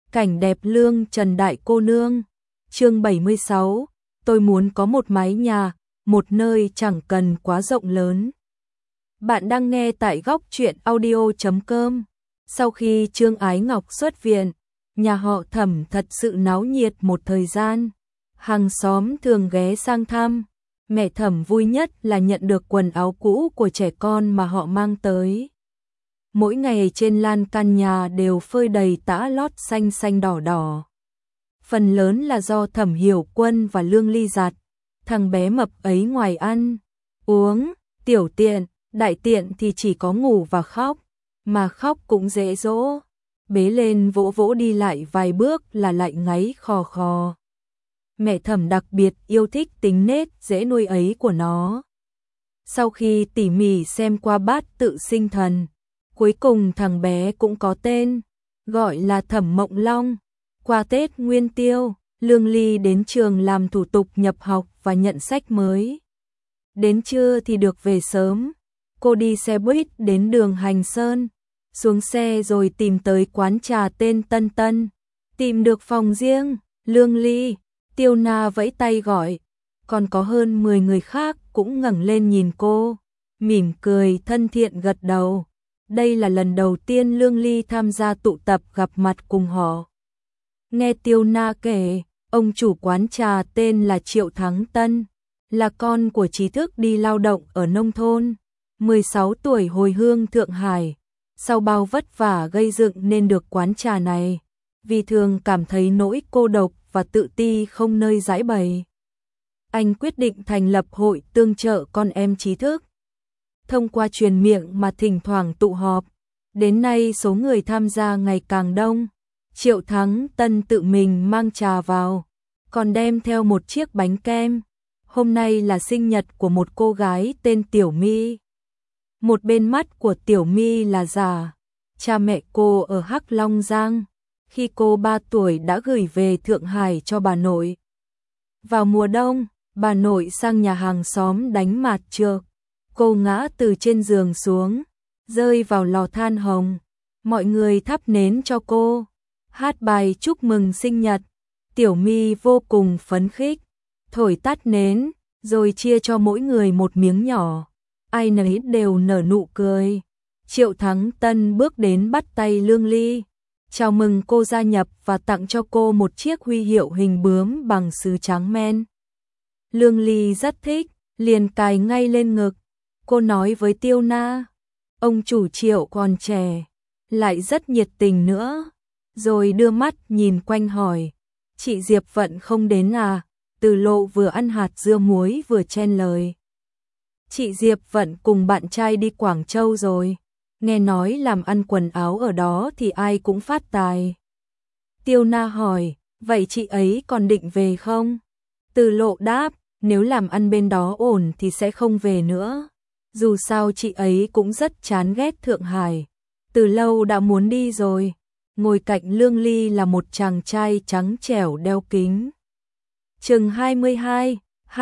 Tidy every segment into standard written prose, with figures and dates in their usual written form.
Cảnh đẹp lương Trần đại cô nương. Chương 76, tôi muốn có một mái nhà, một nơi chẳng cần quá rộng lớn. Bạn đang nghe tại góc truyện audio.com. Sau khi Trương Ái Ngọc xuất viện, nhà họ Thẩm thật sự náo nhiệt một thời gian. Hàng xóm thường ghé sang thăm. Mẹ Thẩm vui nhất là nhận được quần áo cũ của trẻ con mà họ mang tới. Mỗi ngày trên lan can nhà đều phơi đầy tã lót xanh xanh đỏ đỏ. Phần lớn là do Thẩm Hiểu Quân và Lương Ly giặt. Thằng bé mập ấy ngoài ăn, uống, tiểu tiện, đại tiện thì chỉ có ngủ và khóc, mà khóc cũng dễ dỗ. Bế lên vỗ vỗ đi lại vài bước là lại ngáy khò khò. Mẹ Thẩm đặc biệt yêu thích tính nết dễ nuôi ấy của nó. Sau khi tỉ mỉ xem qua bát tự sinh thần, cuối cùng thằng bé cũng có tên, gọi là Thẩm Mộng Long. Qua Tết Nguyên Tiêu, Lương Ly đến trường làm thủ tục nhập học và nhận sách mới. Đến trưa thì được về sớm. Cô đi xe buýt đến đường Hành Sơn, xuống xe rồi tìm tới quán trà tên Tân Tân. Tìm được phòng riêng, Lương Ly, Tiêu Na vẫy tay gọi. Còn có hơn 10 người khác cũng ngẩng lên nhìn cô, mỉm cười thân thiện gật đầu. Đây là lần đầu tiên Lương Ly tham gia tụ tập gặp mặt cùng họ. Nghe Tiêu Na kể, ông chủ quán trà tên là Triệu Thắng Tân, là con của trí thức đi lao động ở nông thôn, 16 tuổi hồi hương Thượng Hải, sau bao vất vả gây dựng nên được quán trà này, vì thường cảm thấy nỗi cô độc và tự ti không nơi giải bày. Anh quyết định thành lập hội tương trợ con em trí thức. Thông qua truyền miệng mà thỉnh thoảng tụ họp, đến nay số người tham gia ngày càng đông. Triệu Thắng Tân tự mình mang trà vào, còn đem theo một chiếc bánh kem. Hôm nay là sinh nhật của một cô gái tên Tiểu My. Một bên mắt của Tiểu My là giả. Cha mẹ cô ở Hắc Long Giang. Khi cô 3 tuổi đã gửi về Thượng Hải cho bà nội. Vào mùa đông, bà nội sang nhà hàng xóm đánh mạt trược. Cô ngã từ trên giường xuống, rơi vào lò than hồng. Mọi người thắp nến cho cô, hát bài chúc mừng sinh nhật. Tiểu My vô cùng phấn khích, thổi tắt nến, rồi chia cho mỗi người một miếng nhỏ. Ai nấy đều nở nụ cười. Triệu Thắng Tân bước đến bắt tay Lương Ly, chào mừng cô gia nhập và tặng cho cô một chiếc huy hiệu hình bướm bằng sứ trắng men. Lương Ly rất thích, liền cài ngay lên ngực. Cô nói với Tiêu Na, ông chủ Triệu còn trẻ, lại rất nhiệt tình nữa. Rồi đưa mắt nhìn quanh hỏi, chị Diệp Vận không đến à? Từ Lộ vừa ăn hạt dưa muối vừa chen lời. Chị Diệp Vận cùng bạn trai đi Quảng Châu rồi, nghe nói làm ăn quần áo ở đó thì ai cũng phát tài. Tiêu Na hỏi, vậy chị ấy còn định về không? Từ Lộ đáp, nếu làm ăn bên đó ổn thì sẽ không về nữa. Dù sao chị ấy cũng rất chán ghét Thượng Hải, từ lâu đã muốn đi rồi. Ngồi cạnh Lương Ly là một chàng trai trắng trẻo đeo kính. Chừng 22,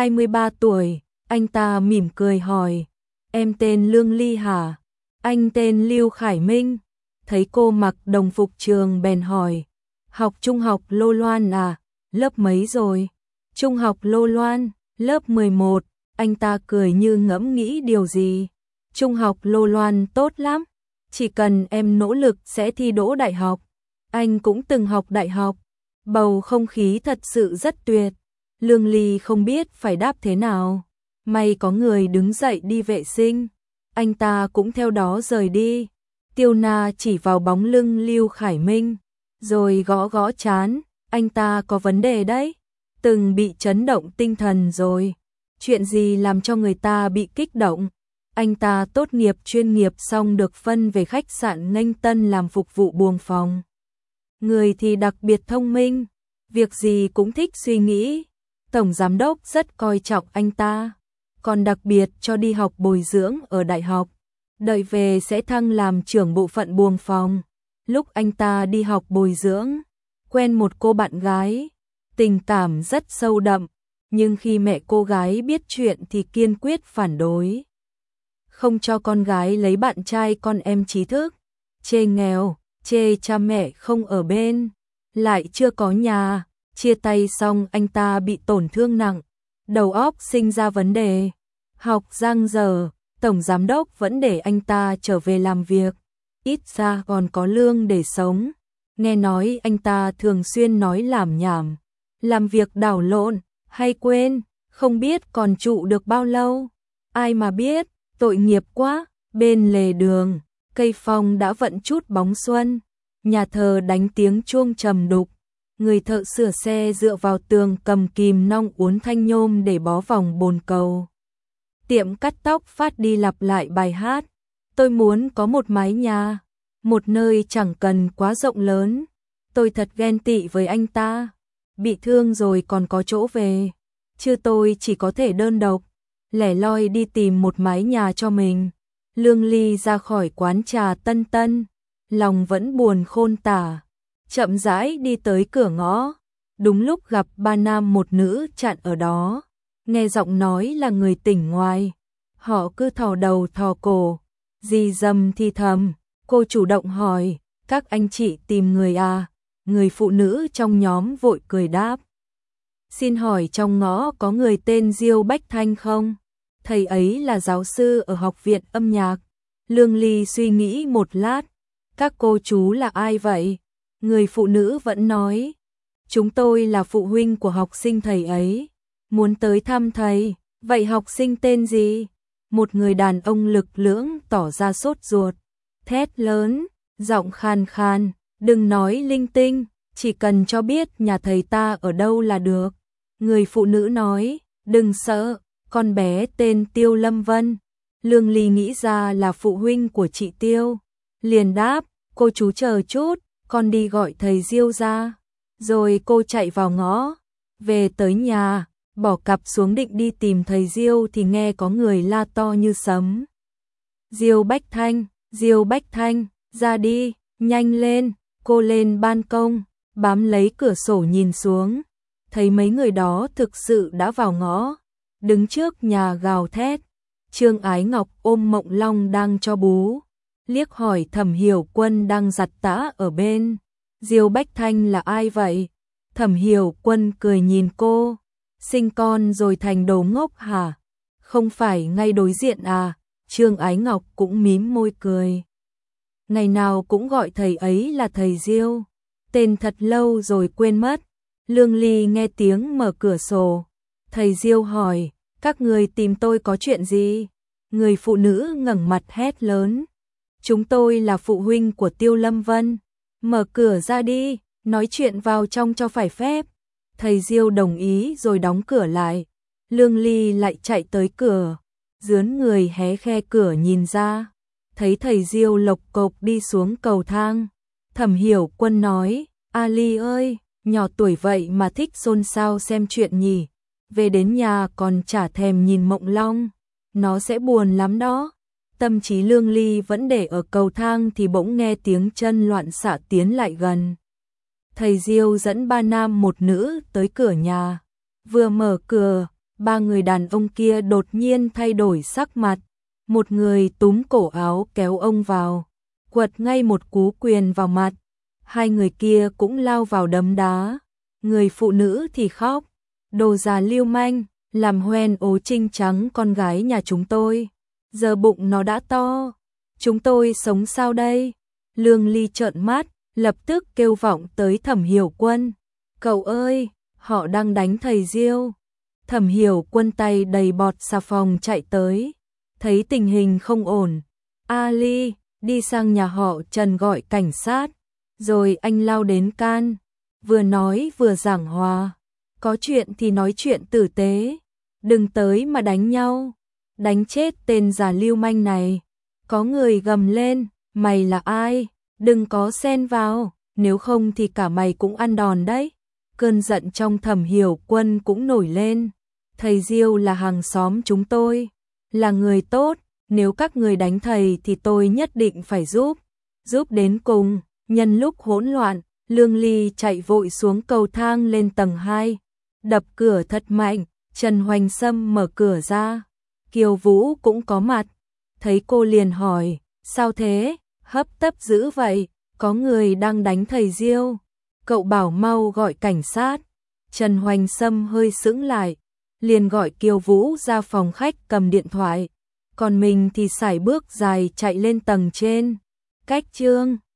23 tuổi, anh ta mỉm cười hỏi, em tên Lương Ly hả? Anh tên Lưu Khải Minh. Thấy cô mặc đồng phục trường bèn hỏi, học trung học Lô Loan à? Lớp mấy rồi? Trung học Lô Loan, lớp 11. Anh ta cười như ngẫm nghĩ điều gì. Trung học Lô Loan tốt lắm, chỉ cần em nỗ lực sẽ thi đỗ đại học. Anh cũng từng học đại học. Bầu không khí thật sự rất tuyệt. Lương Ly không biết phải đáp thế nào. May có người đứng dậy đi vệ sinh, anh ta cũng theo đó rời đi. Tiêu Na chỉ vào bóng lưng Lưu Khải Minh, rồi gõ gõ trán, anh ta có vấn đề đấy. Từng bị chấn động tinh thần rồi. Chuyện gì làm cho người ta bị kích động? Anh ta tốt nghiệp chuyên nghiệp xong được phân về khách sạn Nghênh Tân làm phục vụ buồng phòng. Người thì đặc biệt thông minh, việc gì cũng thích suy nghĩ. Tổng giám đốc rất coi trọng anh ta, còn đặc biệt cho đi học bồi dưỡng ở đại học. Đợi về sẽ thăng làm trưởng bộ phận buồng phòng. Lúc anh ta đi học bồi dưỡng, quen một cô bạn gái, tình cảm rất sâu đậm. Nhưng khi mẹ cô gái biết chuyện thì kiên quyết phản đối. Không cho con gái lấy bạn trai con em trí thức. Chê nghèo, chê cha mẹ không ở bên. lại chưa có nhà, chia tay xong anh ta bị tổn thương nặng, đầu óc sinh ra vấn đề, học giang dở, tổng giám đốc vẫn để anh ta trở về làm việc, ít ra còn có lương để sống. Nghe nói anh ta thường xuyên nói lảm nhảm, làm việc đảo lộn, hay quên, không biết còn trụ được bao lâu. Ai mà biết, tội nghiệp quá. Bên lề đường, cây phong đã vận chút bóng xuân, nhà thờ đánh tiếng chuông trầm đục, người thợ sửa xe dựa vào tường cầm kìm nong uốn thanh nhôm để bó vòng bồn cầu. Tiệm cắt tóc phát đi lặp lại bài hát, tôi muốn có một mái nhà, một nơi chẳng cần quá rộng lớn. Tôi thật ghen tị với anh ta, bị thương rồi còn có chỗ về, chứ tôi chỉ có thể đơn độc, lẻ loi đi tìm một mái nhà cho mình. Lương Ly ra khỏi quán trà Tân Tân, lòng vẫn buồn khôn tả, chậm rãi đi tới cửa ngõ, đúng lúc gặp ba nam một nữ chặn ở đó, nghe giọng nói là người tỉnh ngoài, họ cứ thò đầu thò cổ, rì rầm thì thầm, cô chủ động hỏi, các anh chị tìm người à? Người phụ nữ trong nhóm vội cười đáp, xin hỏi trong ngõ có người tên Diêu Bách Thanh không? Thầy ấy là giáo sư ở học viện âm nhạc. Lương Ly suy nghĩ một lát, các cô chú là ai vậy? Người phụ nữ vẫn nói, chúng tôi là phụ huynh của học sinh thầy ấy, muốn tới thăm thầy. Vậy học sinh tên gì? Một người đàn ông lực lưỡng tỏ ra sốt ruột, thét lớn, giọng khan khan, đừng nói linh tinh, chỉ cần cho biết nhà thầy ta ở đâu là được. Người phụ nữ nói, đừng sợ, con bé tên Tiêu Lâm Vân. Lương Ly nghĩ ra là phụ huynh của chị Tiêu, liền đáp, cô chú chờ chút, con đi gọi thầy Diêu ra. Rồi cô chạy vào ngõ, về tới nhà, bỏ cặp xuống định đi tìm thầy Diêu thì nghe có người la to như sấm. Diêu Bách Thanh, Diêu Bách Thanh, ra đi, nhanh lên. Cô lên ban công, bám lấy cửa sổ nhìn xuống, thấy mấy người đó thực sự đã vào ngõ, đứng trước nhà gào thét. Trương Ái Ngọc ôm Mộng Long đang cho bú, liếc hỏi Thẩm Hiểu Quân đang giặt tã ở bên, Diêu Bách Thanh là ai vậy? Thẩm Hiểu Quân cười nhìn cô, sinh con rồi thành đồ ngốc hả? Không phải ngay đối diện à? Trương Ái Ngọc cũng mím môi cười. Ngày nào cũng gọi thầy ấy là thầy Diêu, tên thật lâu rồi quên mất. Lương Ly nghe tiếng mở cửa sổ, thầy Diêu hỏi, các người tìm tôi có chuyện gì? Người phụ nữ ngẩng mặt hét lớn, chúng tôi là phụ huynh của Tiêu Lâm Vân, mở cửa ra đi, nói chuyện vào trong cho phải phép. Thầy Diêu đồng ý rồi đóng cửa lại. Lương Ly lại chạy tới cửa, dướn người hé khe cửa nhìn ra, thấy thầy Diêu lộc cộc đi xuống cầu thang. Thẩm Hiểu Quân nói, A Ly ơi, nhỏ tuổi vậy mà thích xôn xao xem chuyện nhỉ, về đến nhà còn chả thèm nhìn Mộng Long, nó sẽ buồn lắm đó. Tâm trí Lương Ly vẫn để ở cầu thang thì bỗng nghe tiếng chân loạn xạ tiến lại gần. Thầy Diêu dẫn ba nam một nữ tới cửa nhà, vừa mở cửa, ba người đàn ông kia đột nhiên thay đổi sắc mặt, một người túm cổ áo kéo ông vào, quật ngay một cú quyền vào mặt, hai người kia cũng lao vào đấm đá, người phụ nữ thì khóc, đồ già lưu manh, làm hoen ố trinh trắng con gái nhà chúng tôi, giờ bụng nó đã to, chúng tôi sống sao đây? Lương Ly trợn mắt, lập tức kêu vọng tới Thẩm Hiểu Quân, cậu ơi, họ đang đánh thầy Diêu. Thẩm Hiểu Quân tay đầy bọt xà phòng chạy tới, thấy tình hình không ổn, A Ly, đi sang nhà họ Trần gọi cảnh sát, rồi anh lao đến can, vừa nói vừa giảng hòa, có chuyện thì nói chuyện tử tế, đừng tới mà đánh nhau, đánh chết tên già lưu manh này. Có người gầm lên, mày là ai, đừng có xen vào, nếu không thì cả mày cũng ăn đòn đấy. Cơn giận trong Thẩm Hiểu Quân cũng nổi lên, thầy Diêu là hàng xóm chúng tôi, là người tốt, nếu các người đánh thầy thì tôi nhất định phải giúp đến cùng. Nhân lúc hỗn loạn, Lương Ly chạy vội xuống cầu thang lên tầng 2, đập cửa thật mạnh, Trần Hoành Sâm mở cửa ra, Kiều Vũ cũng có mặt, thấy cô liền hỏi, sao thế, hấp tấp dữ vậy, có người đang đánh thầy Diêu. Cậu bảo mau gọi cảnh sát. Trần Hoành Sâm hơi sững lại, liền gọi Kiều Vũ ra phòng khách cầm điện thoại, còn mình thì sải bước dài chạy lên tầng trên. Cách Trương